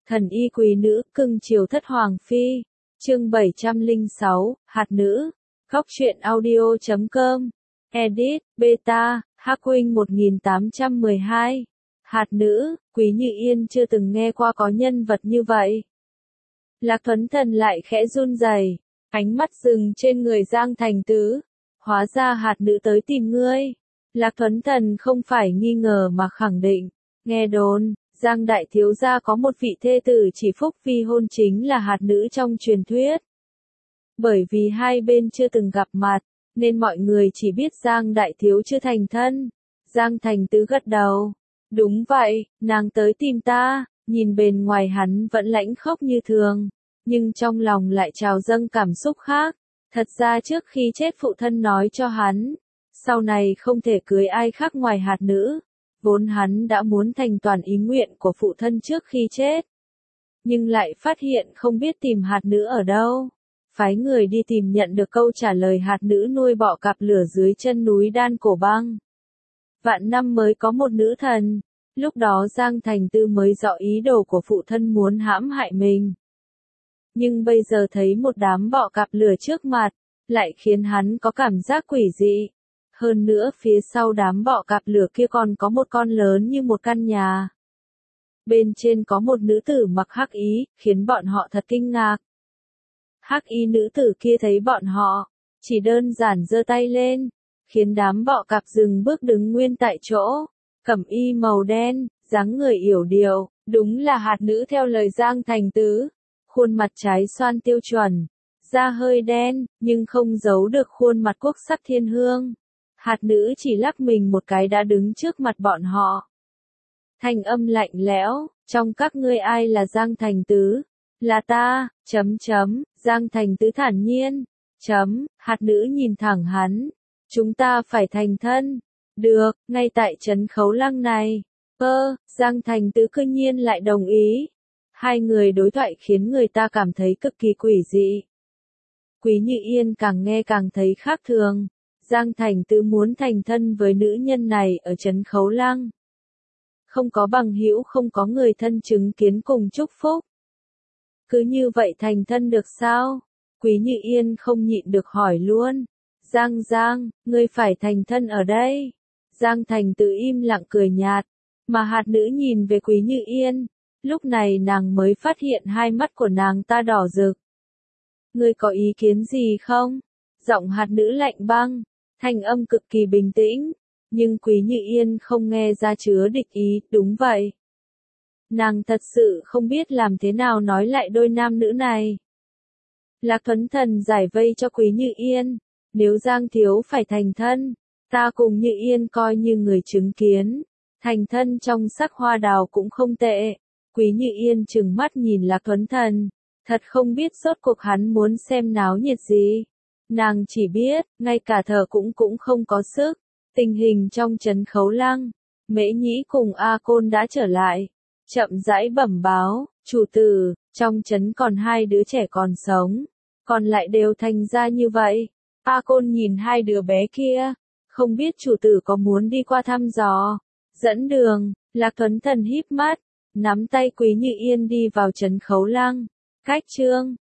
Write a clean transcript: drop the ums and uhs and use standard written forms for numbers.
Thần y quý nữ, cưng chiều thất hoàng phi. Chương 706, hạt nữ. Góc truyện audio.com. Edit, beta, Hắc Huynh 1812. Hạt nữ, Quý Như Yên chưa từng nghe qua có nhân vật như vậy. Lạc Thuấn Thần lại khẽ run rẩy, ánh mắt dừng trên người Giang Thành Tứ. Hóa ra hạt nữ tới tìm ngươi. Lạc Thuấn Thần không phải nghi ngờ mà khẳng định. Nghe đồn, Giang đại thiếu gia có một vị thê tử chỉ phúc phi hôn chính là hạt nữ trong truyền thuyết. Bởi vì hai bên chưa từng gặp mặt, nên mọi người chỉ biết Giang đại thiếu chưa thành thân. Giang Thành Tứ gật đầu. Đúng vậy, nàng tới tìm ta. Nhìn bề ngoài hắn vẫn lãnh khốc như thường, nhưng trong lòng lại trào dâng cảm xúc khác. Thật ra trước khi chết phụ thân nói cho hắn, sau này không thể cưới ai khác ngoài hạt nữ. Vốn hắn đã muốn thành toàn ý nguyện của phụ thân trước khi chết, nhưng lại phát hiện không biết tìm hạt nữ ở đâu. Phái người đi tìm, nhận được câu trả lời hạt nữ nuôi bọ cạp lửa dưới chân núi Đan Cổ Băng. Vạn năm mới có một nữ thần. Lúc đó Giang Thành Tư mới rõ ý đồ của phụ thân muốn hãm hại mình. Nhưng bây giờ thấy một đám bọ cạp lửa trước mặt, lại khiến hắn có cảm giác quỷ dị. Hơn nữa phía sau đám bọ cạp lửa kia còn có một con lớn như một căn nhà. Bên trên có một nữ tử mặc hắc y, khiến bọn họ thật kinh ngạc. Hắc y nữ tử kia thấy bọn họ, chỉ đơn giản giơ tay lên, khiến đám bọ cạp dừng bước đứng nguyên tại chỗ. Cẩm y màu đen, dáng người yểu điệu, đúng là hạt nữ theo lời Giang Thành Tứ. Khuôn mặt trái xoan tiêu chuẩn, da hơi đen, nhưng không giấu được khuôn mặt quốc sắc thiên hương. Hạt nữ chỉ lắc mình một cái đã đứng trước mặt bọn họ. Thanh âm lạnh lẽo, trong các ngươi ai là Giang Thành Tứ? Là ta, Giang Thành Tứ thản nhiên, hạt nữ nhìn thẳng hắn. Chúng ta phải thành thân. Được, ngay tại trấn Khấu Lăng này. Giang Thành Tứ cư nhiên lại đồng ý. Hai người đối thoại khiến người ta cảm thấy cực kỳ quỷ dị. Quý Như Yên càng nghe càng thấy khác thường. Giang Thành Tứ muốn thành thân với nữ nhân này ở trấn Khấu Lăng. Không có bằng hữu, không có người thân chứng kiến cùng chúc phúc. Cứ như vậy thành thân được sao? Quý Như Yên không nhịn được hỏi luôn. Giang, ngươi phải thành thân ở đây. Giang Thành Tứ im lặng cười nhạt, mà hạt nữ nhìn về Quý Như Yên. Lúc này nàng mới phát hiện hai mắt của nàng ta đỏ rực. Ngươi có ý kiến gì không? Giọng hạt nữ lạnh băng, thanh âm cực kỳ bình tĩnh, nhưng Quý Như Yên không nghe ra chứa địch ý. Đúng vậy. Nàng thật sự không biết làm thế nào nói lại đôi nam nữ này. Lạc Thuấn Thần giải vây cho Quý Như Yên. Nếu Giang thiếu phải thành thân, ta cùng Như Yên coi như người chứng kiến. Thành thân trong sắc hoa đào cũng không tệ. Quý Như Yên trừng mắt nhìn Lạc Thuấn Thần. Thật không biết rốt cuộc hắn muốn xem náo nhiệt gì. Nàng chỉ biết, ngay cả thở cũng không có sức. Tình hình trong trấn Khấu Lăng, Mễ Nhĩ cùng A Côn đã trở lại. Chậm rãi bẩm báo, chủ tử, trong trấn còn hai đứa trẻ còn sống. Còn lại đều thành ra như vậy. A Côn nhìn hai đứa bé kia. Không biết chủ tử có muốn đi qua thăm dò, dẫn đường. Lạc Thuấn Thần híp mắt, nắm tay Quý Như Yên đi vào trấn Khấu Lăng. Cách chương